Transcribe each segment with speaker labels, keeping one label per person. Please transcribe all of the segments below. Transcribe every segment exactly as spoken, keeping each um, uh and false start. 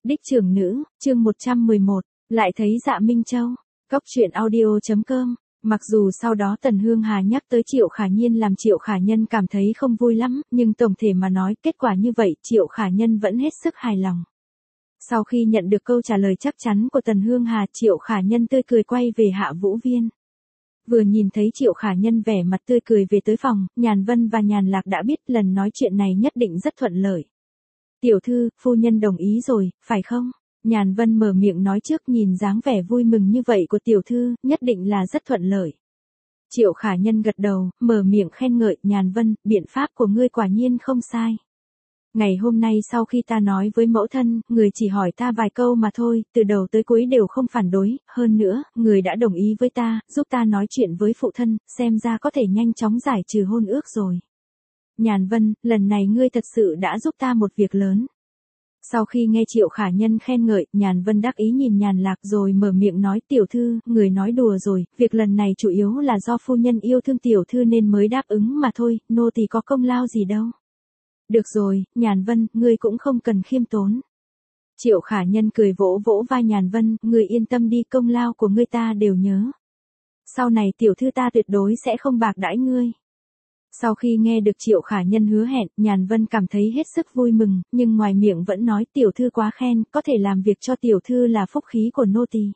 Speaker 1: Đích trưởng nữ, chương một trăm mười một, lại thấy Dạ Minh Châu. Cóc truyện audio chấm com. Mặc dù sau đó Tần Hương Hà nhắc tới Triệu Khả Nhiên làm Triệu Khả Nhân cảm thấy không vui lắm, nhưng tổng thể mà nói kết quả như vậy Triệu Khả Nhân vẫn hết sức hài lòng. Sau khi nhận được câu trả lời chắc chắn của Tần Hương Hà, Triệu Khả Nhân tươi cười quay về Hạ Vũ Viên. Vừa nhìn thấy Triệu Khả Nhân vẻ mặt tươi cười về tới phòng, Nhàn Vân và Nhàn Lạc đã biết lần nói chuyện này nhất định rất thuận lợi. Tiểu thư, phu nhân đồng ý rồi, phải không? Nhàn Vân mở miệng nói trước, nhìn dáng vẻ vui mừng như vậy của tiểu thư, nhất định là rất thuận lợi. Triệu Khả Nhân gật đầu, mở miệng khen ngợi, Nhàn Vân, biện pháp của ngươi quả nhiên không sai. Ngày hôm nay sau khi ta nói với mẫu thân, người chỉ hỏi ta vài câu mà thôi, từ đầu tới cuối đều không phản đối, hơn nữa, người đã đồng ý với ta, giúp ta nói chuyện với phụ thân, xem ra có thể nhanh chóng giải trừ hôn ước rồi. Nhàn Vân, lần này ngươi thật sự đã giúp ta một việc lớn. Sau khi nghe Triệu Khả Nhân khen ngợi, Nhàn Vân đắc ý nhìn Nhàn Lạc rồi mở miệng nói, tiểu thư, người nói đùa rồi, việc lần này chủ yếu là do phu nhân yêu thương tiểu thư nên mới đáp ứng mà thôi, nô tỳ có công lao gì đâu. Được rồi, Nhàn Vân, ngươi cũng không cần khiêm tốn. Triệu Khả Nhân cười vỗ vỗ vai Nhàn Vân, ngươi yên tâm đi, công lao của ngươi ta đều nhớ. Sau này tiểu thư ta tuyệt đối sẽ không bạc đãi ngươi. Sau khi nghe được Triệu Khả Nhân hứa hẹn, Nhàn Vân cảm thấy hết sức vui mừng, nhưng ngoài miệng vẫn nói tiểu thư quá khen, có thể làm việc cho tiểu thư là phúc khí của nô tỳ.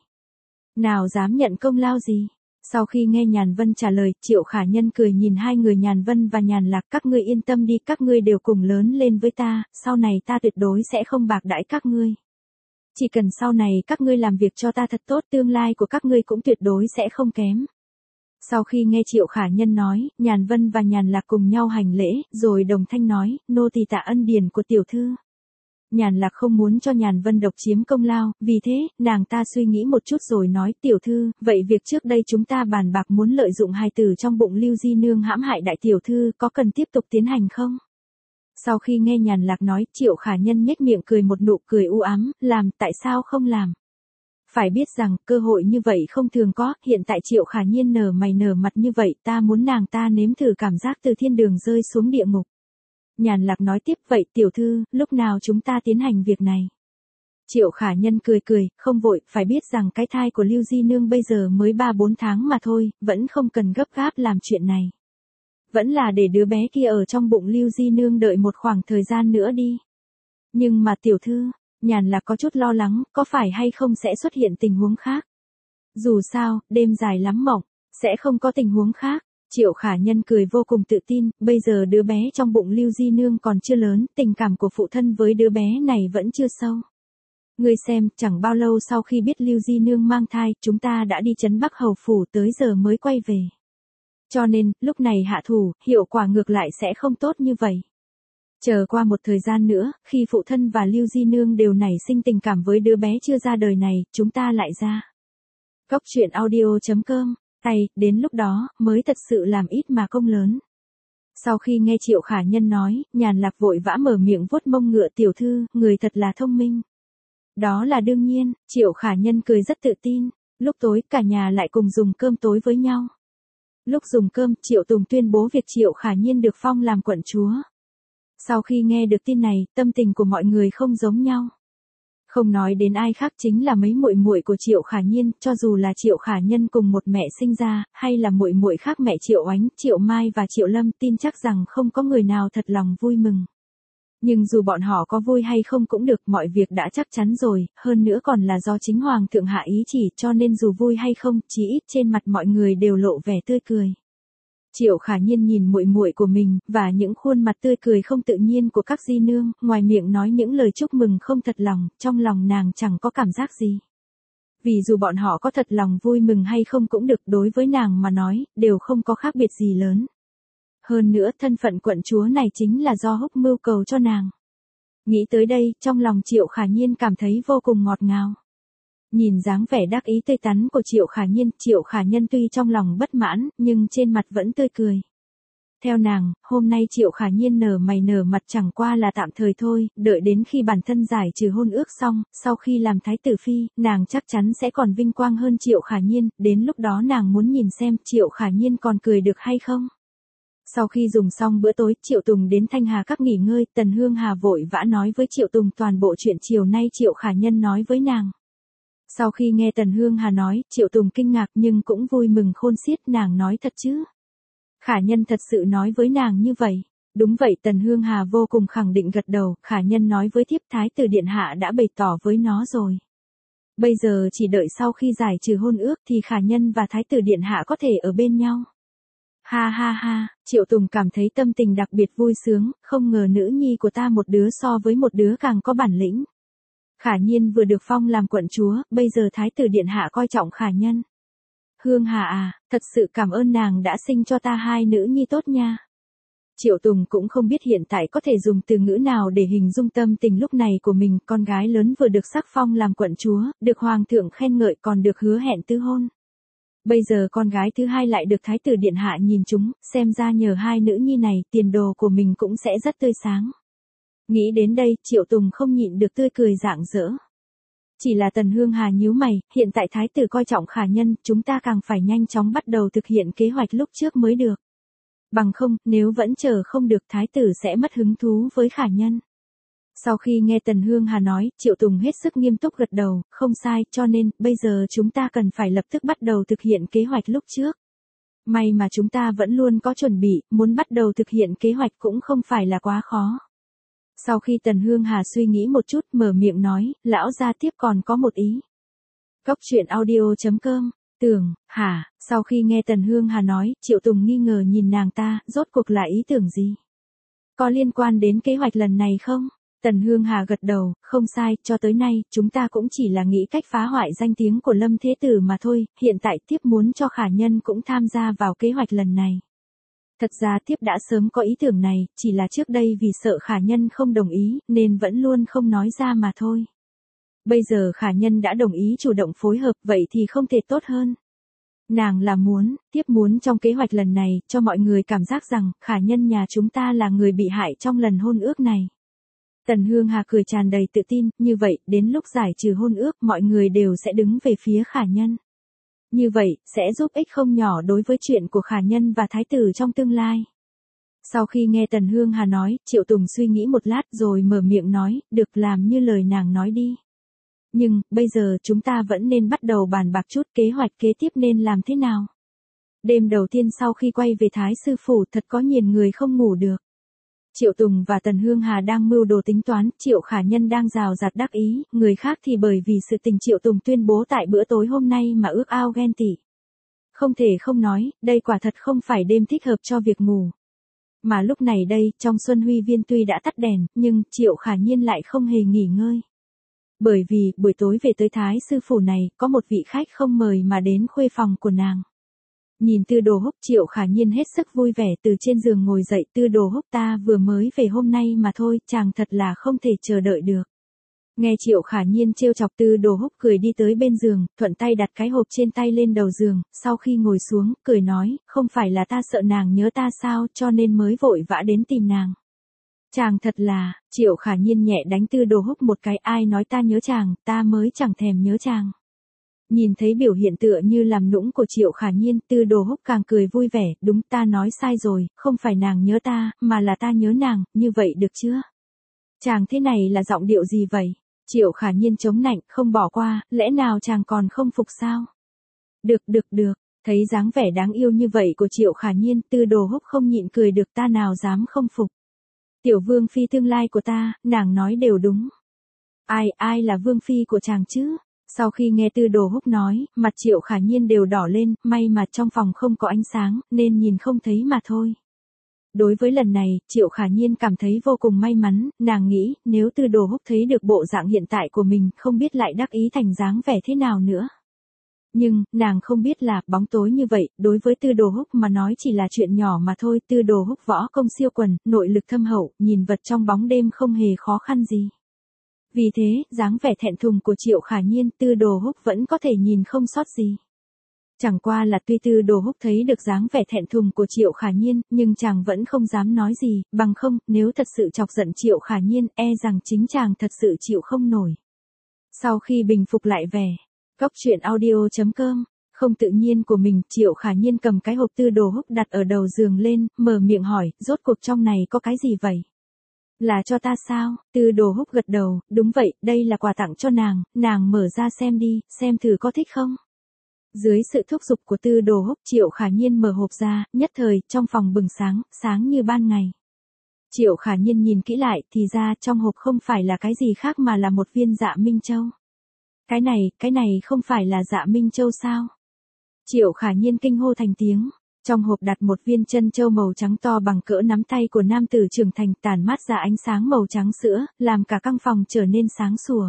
Speaker 1: Nào dám nhận công lao gì? Sau khi nghe Nhàn Vân trả lời, Triệu Khả Nhân cười nhìn hai người Nhàn Vân và Nhàn Lạc, các ngươi yên tâm đi, các ngươi đều cùng lớn lên với ta, sau này ta tuyệt đối sẽ không bạc đãi các ngươi. Chỉ cần sau này các ngươi làm việc cho ta thật tốt, tương lai của các ngươi cũng tuyệt đối sẽ không kém. Sau khi nghe Triệu Khả Nhân nói, Nhàn Vân và Nhàn Lạc cùng nhau hành lễ, rồi đồng thanh nói, nô tỳ tạ ân điển của tiểu thư. Nhàn Lạc không muốn cho Nhàn Vân độc chiếm công lao, vì thế, nàng ta suy nghĩ một chút rồi nói, tiểu thư, vậy việc trước đây chúng ta bàn bạc muốn lợi dụng hài tử trong bụng Lưu Di Nương hãm hại đại tiểu thư, có cần tiếp tục tiến hành không? Sau khi nghe Nhàn Lạc nói, Triệu Khả Nhân nhếch miệng cười một nụ cười u ám, làm, tại sao không làm? Phải biết rằng, cơ hội như vậy không thường có, hiện tại Triệu Khả Nhiên nở mày nở mặt như vậy, ta muốn nàng ta nếm thử cảm giác từ thiên đường rơi xuống địa ngục. Nhàn Lạc nói tiếp, vậy tiểu thư, lúc nào chúng ta tiến hành việc này? Triệu Khả Nhân cười cười, không vội, phải biết rằng cái thai của Lưu Di Nương bây giờ mới ba bốn tháng mà thôi, vẫn không cần gấp gáp làm chuyện này. Vẫn là để đứa bé kia ở trong bụng Lưu Di Nương đợi một khoảng thời gian nữa đi. Nhưng mà tiểu thư, Nhàn Lạc có chút lo lắng, có phải hay không sẽ xuất hiện tình huống khác? Dù sao, đêm dài lắm mộng, sẽ không có tình huống khác. Triệu Khả Nhân cười vô cùng tự tin, bây giờ đứa bé trong bụng Lưu Di Nương còn chưa lớn, tình cảm của phụ thân với đứa bé này vẫn chưa sâu. Ngươi xem, chẳng bao lâu sau khi biết Lưu Di Nương mang thai, chúng ta đã đi trấn Bắc Hầu Phủ tới giờ mới quay về. Cho nên, lúc này hạ thủ, hiệu quả ngược lại sẽ không tốt như vậy. Chờ qua một thời gian nữa, khi phụ thân và Lưu Di Nương đều nảy sinh tình cảm với đứa bé chưa ra đời này, chúng ta lại ra. Cóc truyện audio chấm com, tay, đến lúc đó, mới thật sự làm ít mà công lớn. Sau khi nghe Triệu Khả Nhân nói, Nhàn Lạc vội vã mở miệng vuốt mông ngựa, tiểu thư, người thật là thông minh. Đó là đương nhiên, Triệu Khả Nhân cười rất tự tin, lúc tối cả nhà lại cùng dùng cơm tối với nhau. Lúc dùng cơm, Triệu Tùng tuyên bố việc Triệu Khả Nhiên được phong làm quận chúa. Sau khi nghe được tin này, tâm tình của mọi người không giống nhau. Không nói đến ai khác chính là mấy muội muội của Triệu Khả Nhiên, cho dù là Triệu Khả Nhân cùng một mẹ sinh ra, hay là muội muội khác mẹ Triệu Oánh, Triệu Mai và Triệu Lâm, tin chắc rằng không có người nào thật lòng vui mừng. Nhưng dù bọn họ có vui hay không cũng được, mọi việc đã chắc chắn rồi, hơn nữa còn là do chính Hoàng thượng hạ ý chỉ, cho nên dù vui hay không, chí ít trên mặt mọi người đều lộ vẻ tươi cười. Triệu Khả Nhiên nhìn muội muội của mình, và những khuôn mặt tươi cười không tự nhiên của các di nương, ngoài miệng nói những lời chúc mừng không thật lòng, trong lòng nàng chẳng có cảm giác gì. Vì dù bọn họ có thật lòng vui mừng hay không cũng được, đối với nàng mà nói, đều không có khác biệt gì lớn. Hơn nữa, thân phận quận chúa này chính là do Húc mưu cầu cho nàng. Nghĩ tới đây, trong lòng Triệu Khả Nhiên cảm thấy vô cùng ngọt ngào. Nhìn dáng vẻ đắc ý tươi tắn của Triệu Khả Nhiên, Triệu Khả Nhân tuy trong lòng bất mãn, nhưng trên mặt vẫn tươi cười. Theo nàng, hôm nay Triệu Khả Nhiên nở mày nở mặt chẳng qua là tạm thời thôi, đợi đến khi bản thân giải trừ hôn ước xong, sau khi làm thái tử phi, nàng chắc chắn sẽ còn vinh quang hơn Triệu Khả Nhiên, đến lúc đó nàng muốn nhìn xem Triệu Khả Nhiên còn cười được hay không. Sau khi dùng xong bữa tối, Triệu Tùng đến Thanh Hà Các nghỉ ngơi, Tần Hương Hà vội vã nói với Triệu Tùng toàn bộ chuyện chiều nay Triệu Khả Nhân nói với nàng. Sau khi nghe Tần Hương Hà nói, Triệu Tùng kinh ngạc nhưng cũng vui mừng khôn xiết, nàng nói thật chứ? Khả Nhân thật sự nói với nàng như vậy? Đúng vậy, Tần Hương Hà vô cùng khẳng định gật đầu, Khả Nhân nói với thiếp Thái tử điện hạ đã bày tỏ với nó rồi. Bây giờ chỉ đợi sau khi giải trừ hôn ước thì Khả Nhân và Thái tử điện hạ có thể ở bên nhau. Ha ha ha, Triệu Tùng cảm thấy tâm tình đặc biệt vui sướng, không ngờ nữ nhi của ta một đứa so với một đứa càng có bản lĩnh. Khả Nhiên vừa được phong làm quận chúa, bây giờ Thái tử điện hạ coi trọng Khả Nhân. Hương Hà à, thật sự cảm ơn nàng đã sinh cho ta hai nữ nhi tốt nha. Triệu Tùng cũng không biết hiện tại có thể dùng từ ngữ nào để hình dung tâm tình lúc này của mình, con gái lớn vừa được sắc phong làm quận chúa, được hoàng thượng khen ngợi còn được hứa hẹn tứ hôn. Bây giờ con gái thứ hai lại được Thái tử điện hạ nhìn chúng, xem ra nhờ hai nữ nhi này, tiền đồ của mình cũng sẽ rất tươi sáng. Nghĩ đến đây, Triệu Tùng không nhịn được tươi cười rạng rỡ. Chỉ là Tần Hương Hà nhíu mày, hiện tại Thái tử coi trọng Khả Nhân, chúng ta càng phải nhanh chóng bắt đầu thực hiện kế hoạch lúc trước mới được. Bằng không, nếu vẫn chờ không được Thái tử sẽ mất hứng thú với Khả Nhân. Sau khi nghe Tần Hương Hà nói, Triệu Tùng hết sức nghiêm túc gật đầu, không sai, cho nên, bây giờ chúng ta cần phải lập tức bắt đầu thực hiện kế hoạch lúc trước. May mà chúng ta vẫn luôn có chuẩn bị, muốn bắt đầu thực hiện kế hoạch cũng không phải là quá khó. Sau khi Tần Hương Hà suy nghĩ một chút, mở miệng nói, lão gia tiếp còn có một ý. Cốc truyện audio chấm com, tưởng, hả, sau khi nghe Tần Hương Hà nói, Triệu Tùng nghi ngờ nhìn nàng ta, rốt cuộc là ý tưởng gì? Có liên quan đến kế hoạch lần này không? Tần Hương Hà gật đầu, không sai, cho tới nay, chúng ta cũng chỉ là nghĩ cách phá hoại danh tiếng của Lâm Thế Tử mà thôi, hiện tại tiếp muốn cho Khả Nhân cũng tham gia vào kế hoạch lần này. Thật ra tiếp đã sớm có ý tưởng này, chỉ là trước đây vì sợ Khả Nhân không đồng ý, nên vẫn luôn không nói ra mà thôi. Bây giờ Khả Nhân đã đồng ý chủ động phối hợp, vậy thì không thể tốt hơn. Nàng là muốn, tiếp muốn trong kế hoạch lần này, cho mọi người cảm giác rằng, Khả Nhân nhà chúng ta là người bị hại trong lần hôn ước này. Tần Hương Hà cười tràn đầy tự tin, như vậy, đến lúc giải trừ hôn ước, mọi người đều sẽ đứng về phía Khả Nhân. Như vậy, sẽ giúp ích không nhỏ đối với chuyện của Khả Nhân và Thái tử trong tương lai. Sau khi nghe Tần Hương Hà nói, Triệu Tùng suy nghĩ một lát rồi mở miệng nói, được làm như lời nàng nói đi. Nhưng, bây giờ chúng ta vẫn nên bắt đầu bàn bạc chút kế hoạch kế tiếp nên làm thế nào. Đêm đầu tiên sau khi quay về Thái sư phủ thật có nhiều người không ngủ được. Triệu Tùng và Tần Hương Hà đang mưu đồ tính toán, Triệu Khả Nhân đang rào rạt đắc ý, người khác thì bởi vì sự tình Triệu Tùng tuyên bố tại bữa tối hôm nay mà ước ao ghen tị. Không thể không nói, đây quả thật không phải đêm thích hợp cho việc ngủ. Mà lúc này đây, trong Xuân Huy Viên tuy đã tắt đèn, nhưng Triệu Khả Nhiên lại không hề nghỉ ngơi. Bởi vì, buổi tối về tới Thái sư phủ này, có một vị khách không mời mà đến khuê phòng của nàng. Nhìn Tư Đồ Húc, Triệu Khả Nhiên hết sức vui vẻ từ trên giường ngồi dậy, Tư Đồ Húc ta vừa mới về hôm nay mà thôi, chàng thật là không thể chờ đợi được. Nghe Triệu Khả Nhiên trêu chọc, Tư Đồ Húc cười đi tới bên giường, thuận tay đặt cái hộp trên tay lên đầu giường, sau khi ngồi xuống, cười nói, không phải là ta sợ nàng nhớ ta sao, cho nên mới vội vã đến tìm nàng. Chàng thật là, Triệu Khả Nhiên nhẹ đánh Tư Đồ Húc một cái, ai nói ta nhớ chàng, ta mới chẳng thèm nhớ chàng. Nhìn thấy biểu hiện tựa như làm nũng của Triệu Khả Nhiên, Tư Đồ Húc càng cười vui vẻ, đúng ta nói sai rồi, không phải nàng nhớ ta, mà là ta nhớ nàng, như vậy được chưa? Chàng thế này là giọng điệu gì vậy? Triệu Khả Nhiên chống nạnh, không bỏ qua, lẽ nào chàng còn không phục sao? Được được được, thấy dáng vẻ đáng yêu như vậy của Triệu Khả Nhiên, Tư Đồ Húc không nhịn cười được, ta nào dám không phục. Tiểu vương phi tương lai của ta, nàng nói đều đúng. Ai, ai là vương phi của chàng chứ? Sau khi nghe Tư Đồ Húc nói, mặt Triệu Khả Nhiên đều đỏ lên, may mà trong phòng không có ánh sáng, nên nhìn không thấy mà thôi. Đối với lần này, Triệu Khả Nhiên cảm thấy vô cùng may mắn, nàng nghĩ, nếu Tư Đồ Húc thấy được bộ dạng hiện tại của mình, không biết lại đắc ý thành dáng vẻ thế nào nữa. Nhưng, nàng không biết là, bóng tối như vậy, đối với Tư Đồ Húc mà nói chỉ là chuyện nhỏ mà thôi, Tư Đồ Húc võ công siêu quần, nội lực thâm hậu, nhìn vật trong bóng đêm không hề khó khăn gì. Vì thế, dáng vẻ thẹn thùng của Triệu Khả Nhiên, Tư Đồ Húc vẫn có thể nhìn không sót gì. Chẳng qua là tuy Tư Đồ Húc thấy được dáng vẻ thẹn thùng của Triệu Khả Nhiên, nhưng chàng vẫn không dám nói gì, bằng không, nếu thật sự chọc giận Triệu Khả Nhiên, e rằng chính chàng thật sự chịu không nổi. Sau khi bình phục lại vẻ, cốc truyện audio chấm com không tự nhiên của mình, Triệu Khả Nhiên cầm cái hộp Tư Đồ Húc đặt ở đầu giường lên, mở miệng hỏi, rốt cuộc trong này có cái gì vậy? Là cho ta sao? Tư Đồ Húc gật đầu, đúng vậy, đây là quà tặng cho nàng, nàng mở ra xem đi, xem thử có thích không? Dưới sự thúc giục của Tư Đồ Húc, Triệu Khả Nhiên mở hộp ra, nhất thời, trong phòng bừng sáng, sáng như ban ngày. Triệu Khả Nhiên nhìn kỹ lại, thì ra trong hộp không phải là cái gì khác mà là một viên Dạ Minh Châu. Cái này, cái này không phải là Dạ Minh Châu sao? Triệu Khả Nhiên kinh hô thành tiếng. Trong hộp đặt một viên chân châu màu trắng to bằng cỡ nắm tay của nam tử trưởng thành, tản mát ra ánh sáng màu trắng sữa, làm cả căn phòng trở nên sáng sủa.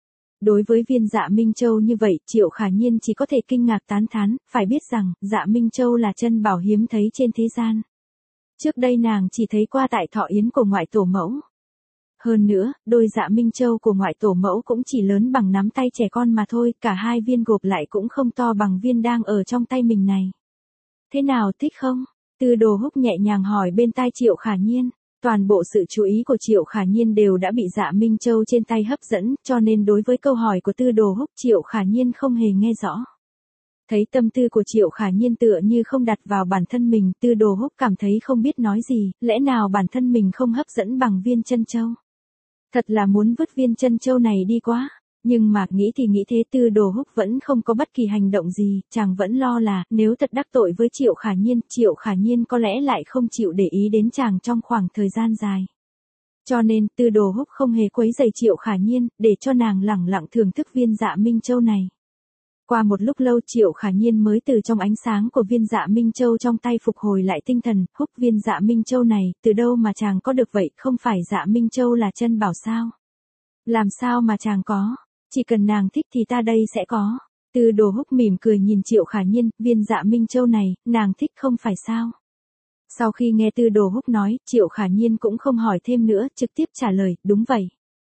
Speaker 1: Đối với viên Dạ Minh Châu như vậy, Triệu Khả Nhiên chỉ có thể kinh ngạc tán thán, phải biết rằng, Dạ Minh Châu là chân bảo hiếm thấy trên thế gian. Trước đây nàng chỉ thấy qua tại thọ yến của ngoại tổ mẫu. Hơn nữa, đôi Dạ Minh Châu của ngoại tổ mẫu cũng chỉ lớn bằng nắm tay trẻ con mà thôi, cả hai viên gộp lại cũng không to bằng viên đang ở trong tay mình này. Thế nào, thích không? Tư Đồ Húc nhẹ nhàng hỏi bên tai Triệu Khả Nhiên. Toàn bộ sự chú ý của Triệu Khả Nhiên đều đã bị Dạ Minh Châu trên tay hấp dẫn, cho nên đối với câu hỏi của Tư Đồ Húc, Triệu Khả Nhiên không hề nghe rõ. Thấy tâm tư của Triệu Khả Nhiên tựa như không đặt vào bản thân mình, Tư Đồ Húc cảm thấy không biết nói gì, lẽ nào bản thân mình không hấp dẫn bằng viên chân châu? Thật là muốn vứt viên chân châu này đi quá. Nhưng mà nghĩ thì nghĩ thế, Tư Đồ Húc vẫn không có bất kỳ hành động gì, chàng vẫn lo là, nếu thật đắc tội với Triệu Khả Nhiên, Triệu Khả Nhiên có lẽ lại không chịu để ý đến chàng trong khoảng thời gian dài. Cho nên, Tư Đồ Húc không hề quấy rầy Triệu Khả Nhiên, để cho nàng lẳng lặng thưởng thức viên Dạ Minh Châu này. Qua một lúc lâu, Triệu Khả Nhiên mới từ trong ánh sáng của viên Dạ Minh Châu trong tay phục hồi lại tinh thần. Húc, viên Dạ Minh Châu này, từ đâu mà chàng có được vậy, không phải Dạ Minh Châu là chân bảo sao? Làm sao mà chàng có? Chỉ cần nàng thích thì ta đây sẽ có. Tư Đồ Húc mỉm cười nhìn Triệu Khả Nhiên, viên Dạ Minh Châu này, nàng thích không phải sao? Sau khi nghe Tư Đồ Húc nói, Triệu Khả Nhiên cũng không hỏi thêm nữa, trực tiếp trả lời, đúng vậy.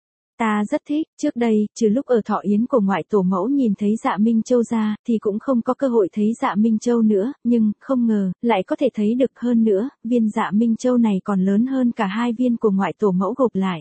Speaker 1: Ta rất thích, trước đây, trừ lúc ở thọ yến của ngoại tổ mẫu nhìn thấy Dạ Minh Châu ra, thì cũng không có cơ hội thấy Dạ Minh Châu nữa, nhưng, không ngờ, lại có thể thấy được hơn nữa, viên Dạ Minh Châu này còn lớn hơn cả hai viên của ngoại tổ mẫu gộp lại.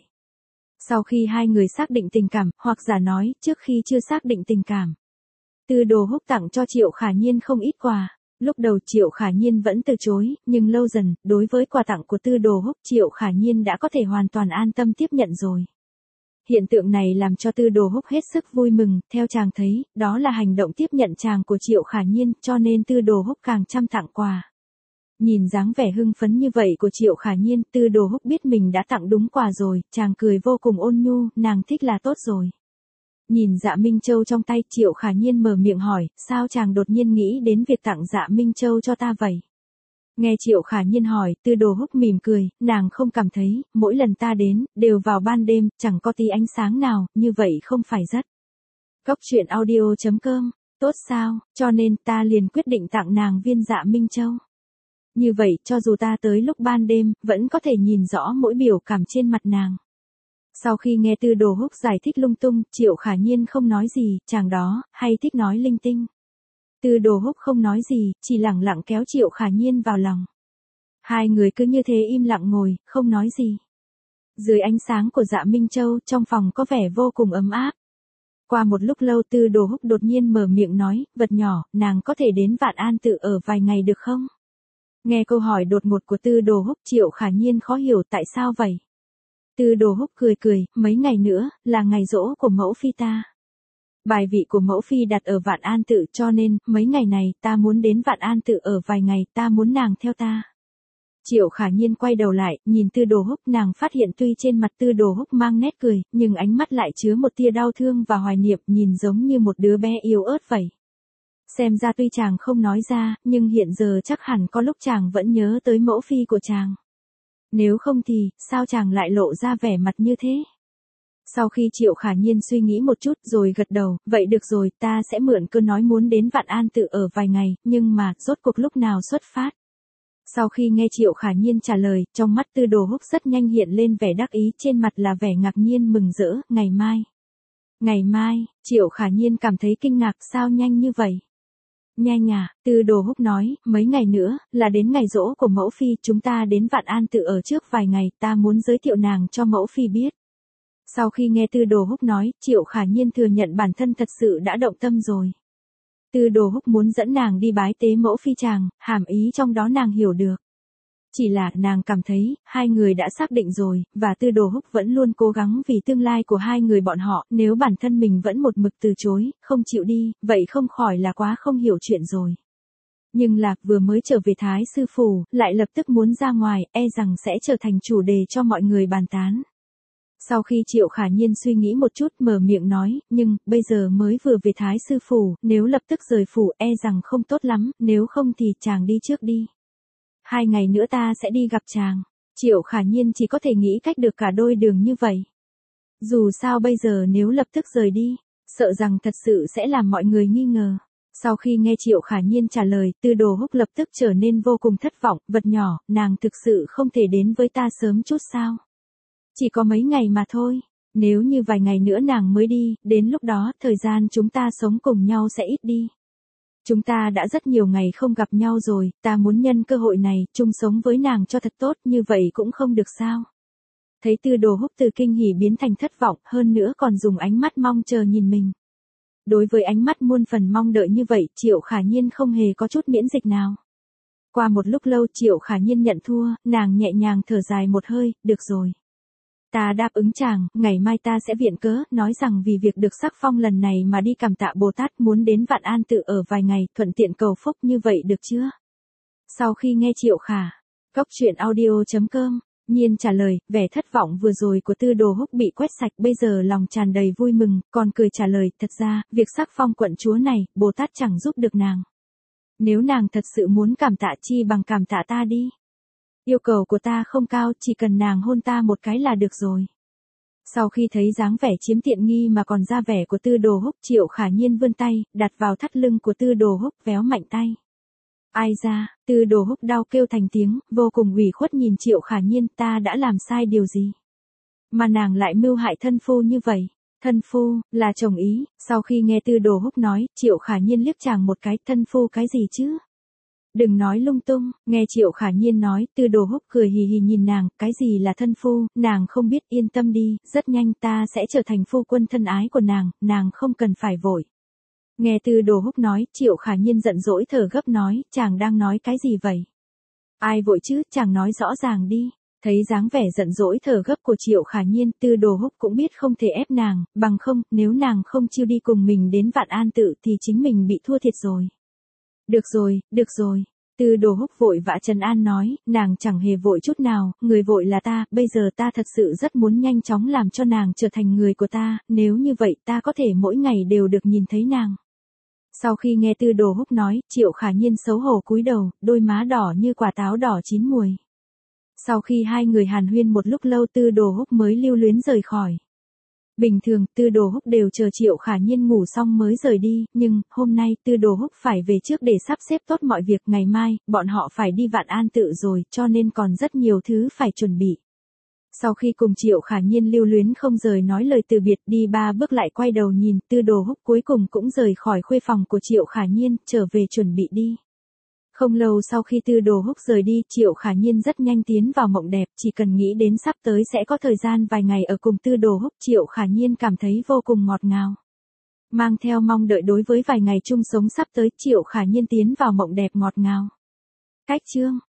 Speaker 1: Sau khi hai người xác định tình cảm, hoặc giả nói, trước khi chưa xác định tình cảm, Tư Đồ Húc tặng cho Triệu Khả Nhiên không ít quà. Lúc đầu Triệu Khả Nhiên vẫn từ chối, nhưng lâu dần, đối với quà tặng của Tư Đồ Húc, Triệu Khả Nhiên đã có thể hoàn toàn an tâm tiếp nhận rồi. Hiện tượng này làm cho Tư Đồ Húc hết sức vui mừng, theo chàng thấy, đó là hành động tiếp nhận chàng của Triệu Khả Nhiên, cho nên Tư Đồ Húc càng chăm tặng quà. Nhìn dáng vẻ hưng phấn như vậy của Triệu Khả Nhiên, Tư Đồ Húc biết mình đã tặng đúng quà rồi, chàng cười vô cùng ôn nhu, nàng thích là tốt rồi. Nhìn Dạ Minh Châu trong tay, Triệu Khả Nhiên mở miệng hỏi, sao chàng đột nhiên nghĩ đến việc tặng Dạ Minh Châu cho ta vậy? Nghe Triệu Khả Nhiên hỏi, Tư Đồ Húc mỉm cười, nàng không cảm thấy, mỗi lần ta đến, đều vào ban đêm, chẳng có tí ánh sáng nào, như vậy không phải rất. Góc truyện audio chấm com, tốt sao, cho nên ta liền quyết định tặng nàng viên Dạ Minh Châu. Như vậy, cho dù ta tới lúc ban đêm, vẫn có thể nhìn rõ mỗi biểu cảm trên mặt nàng. Sau khi nghe Tư Đồ Húc giải thích lung tung, Triệu Khả Nhiên không nói gì, chàng đó, hay thích nói linh tinh. Tư Đồ Húc không nói gì, chỉ lặng lặng kéo Triệu Khả Nhiên vào lòng. Hai người cứ như thế im lặng ngồi, không nói gì. Dưới ánh sáng của Dạ Minh Châu, trong phòng có vẻ vô cùng ấm áp. Qua một lúc lâu, Tư Đồ Húc đột nhiên mở miệng nói, vật nhỏ, nàng có thể đến Vạn An Tự ở vài ngày được không? Nghe câu hỏi đột ngột của Tư Đồ Húc, Triệu Khả Nhiên khó hiểu tại sao vậy. Tư Đồ Húc cười cười, mấy ngày nữa, là ngày giỗ của mẫu phi ta. Bài vị của mẫu phi đặt ở Vạn An Tự, cho nên, mấy ngày này, ta muốn đến Vạn An Tự ở vài ngày, ta muốn nàng theo ta. Triệu Khả Nhiên quay đầu lại, nhìn Tư Đồ Húc, nàng phát hiện tuy trên mặt Tư Đồ Húc mang nét cười, nhưng ánh mắt lại chứa một tia đau thương và hoài niệm, nhìn giống như một đứa bé yếu ớt vậy. Xem ra tuy chàng không nói ra, nhưng hiện giờ chắc hẳn có lúc chàng vẫn nhớ tới mẫu phi của chàng. Nếu không thì, sao chàng lại lộ ra vẻ mặt như thế? Sau khi Triệu Khả Nhiên suy nghĩ một chút rồi gật đầu, vậy được rồi, ta sẽ mượn cơ nói muốn đến Vạn An Tự ở vài ngày, nhưng mà, rốt cuộc lúc nào xuất phát? Sau khi nghe Triệu Khả Nhiên trả lời, trong mắt Tư Đồ Húc rất nhanh hiện lên vẻ đắc ý, trên mặt là vẻ ngạc nhiên mừng rỡ, ngày mai. Ngày mai, Triệu Khả Nhiên cảm thấy kinh ngạc, sao nhanh như vậy? Nhanh à, Tư Đồ Húc nói, mấy ngày nữa, là đến ngày giỗ của mẫu phi, chúng ta đến Vạn An Tự ở trước vài ngày, ta muốn giới thiệu nàng cho mẫu phi biết. Sau khi nghe Tư Đồ Húc nói, Triệu Khả Nhiên thừa nhận bản thân thật sự đã động tâm rồi. Tư Đồ Húc muốn dẫn nàng đi bái tế mẫu phi chàng, hàm ý trong đó nàng hiểu được. Chỉ là nàng cảm thấy, hai người đã xác định rồi, và Tư Đồ Húc vẫn luôn cố gắng vì tương lai của hai người bọn họ, nếu bản thân mình vẫn một mực từ chối, không chịu đi, vậy không khỏi là quá không hiểu chuyện rồi. Nhưng Lạc vừa mới trở về Thái Sư Phủ, lại lập tức muốn ra ngoài, e rằng sẽ trở thành chủ đề cho mọi người bàn tán. Sau khi Triệu Khả Nhiên suy nghĩ một chút mở miệng nói, nhưng, bây giờ mới vừa về Thái Sư Phủ, nếu lập tức rời phủ e rằng không tốt lắm, nếu không thì chàng đi trước đi. Hai ngày nữa ta sẽ đi gặp chàng. Triệu Khả Nhiên chỉ có thể nghĩ cách được cả đôi đường như vậy. Dù sao bây giờ nếu lập tức rời đi, sợ rằng thật sự sẽ làm mọi người nghi ngờ. Sau khi nghe Triệu Khả Nhiên trả lời, Tư Đồ Húc lập tức trở nên vô cùng thất vọng, vật nhỏ, nàng thực sự không thể đến với ta sớm chút sao? Chỉ có mấy ngày mà thôi, nếu như vài ngày nữa nàng mới đi, đến lúc đó, thời gian chúng ta sống cùng nhau sẽ ít đi. Chúng ta đã rất nhiều ngày không gặp nhau rồi, ta muốn nhân cơ hội này, chung sống với nàng cho thật tốt, như vậy cũng không được sao? Thấy Tư Đồ Húc từ kinh hỉ biến thành thất vọng, hơn nữa còn dùng ánh mắt mong chờ nhìn mình. Đối với ánh mắt muôn phần mong đợi như vậy, Triệu Khả Nhiên không hề có chút miễn dịch nào. Qua một lúc lâu Triệu Khả Nhiên nhận thua, nàng nhẹ nhàng thở dài một hơi, được rồi. Ta đáp ứng chàng, ngày mai ta sẽ viện cớ, nói rằng vì việc được sắc phong lần này mà đi cảm tạ Bồ Tát muốn đến Vạn An Tự ở vài ngày, thuận tiện cầu phúc như vậy được chưa? Sau khi nghe Triệu Khả, Cốc truyện audio chấm com, Nhiên trả lời, vẻ thất vọng vừa rồi của Tư Đồ Húc bị quét sạch, bây giờ lòng tràn đầy vui mừng, còn cười trả lời, thật ra, việc sắc phong quận chúa này, Bồ Tát chẳng giúp được nàng. Nếu nàng thật sự muốn cảm tạ chi bằng cảm tạ ta đi. Yêu cầu của ta không cao, chỉ cần nàng hôn ta một cái là được rồi. Sau khi thấy dáng vẻ chiếm tiện nghi mà còn ra vẻ của Tư Đồ Húc, Triệu Khả Nhiên vươn tay, đặt vào thắt lưng của Tư Đồ Húc, véo mạnh tay. Ai ra, Tư Đồ Húc đau kêu thành tiếng, vô cùng ủy khuất nhìn Triệu Khả Nhiên, ta đã làm sai điều gì? Mà nàng lại mưu hại thân phu như vậy. Thân phu, là chồng ý, sau khi nghe Tư Đồ Húc nói, Triệu Khả Nhiên liếc chàng một cái, thân phu cái gì chứ? Đừng nói lung tung, nghe Triệu Khả Nhiên nói, Tư Đồ Húc cười hì hì nhìn nàng, cái gì là thân phu, nàng không biết, yên tâm đi, rất nhanh ta sẽ trở thành phu quân thân ái của nàng, nàng không cần phải vội. Nghe Tư Đồ Húc nói, Triệu Khả Nhiên giận dỗi thở gấp nói, chàng đang nói cái gì vậy? Ai vội chứ, chàng nói rõ ràng đi. Thấy dáng vẻ giận dỗi thở gấp của Triệu Khả Nhiên, Tư Đồ Húc cũng biết không thể ép nàng, bằng không, nếu nàng không chịu đi cùng mình đến Vạn An Tự thì chính mình bị thua thiệt rồi. Được rồi, được rồi. Tư Đồ Húc vội vã trấn an nói, nàng chẳng hề vội chút nào, người vội là ta, bây giờ ta thật sự rất muốn nhanh chóng làm cho nàng trở thành người của ta, nếu như vậy ta có thể mỗi ngày đều được nhìn thấy nàng. Sau khi nghe Tư Đồ Húc nói, Triệu Khả Nhiên xấu hổ cúi đầu, đôi má đỏ như quả táo đỏ chín mùi. Sau khi hai người hàn huyên một lúc lâu Tư Đồ Húc mới lưu luyến rời khỏi. Bình thường, Tư Đồ Húc đều chờ Triệu Khả Nhiên ngủ xong mới rời đi, nhưng, hôm nay, Tư Đồ Húc phải về trước để sắp xếp tốt mọi việc, ngày mai, bọn họ phải đi Vạn An Tự rồi, cho nên còn rất nhiều thứ phải chuẩn bị. Sau khi cùng Triệu Khả Nhiên lưu luyến không rời nói lời từ biệt đi ba bước lại quay đầu nhìn, Tư Đồ Húc cuối cùng cũng rời khỏi khuê phòng của Triệu Khả Nhiên, trở về chuẩn bị đi. Không lâu sau khi Tư Đồ Húc rời đi, Triệu Khả Nhiên rất nhanh tiến vào mộng đẹp, chỉ cần nghĩ đến sắp tới sẽ có thời gian vài ngày ở cùng Tư Đồ Húc, Triệu Khả Nhiên cảm thấy vô cùng ngọt ngào. Mang theo mong đợi đối với vài ngày chung sống sắp tới, Triệu Khả Nhiên tiến vào mộng đẹp ngọt ngào. Cách chương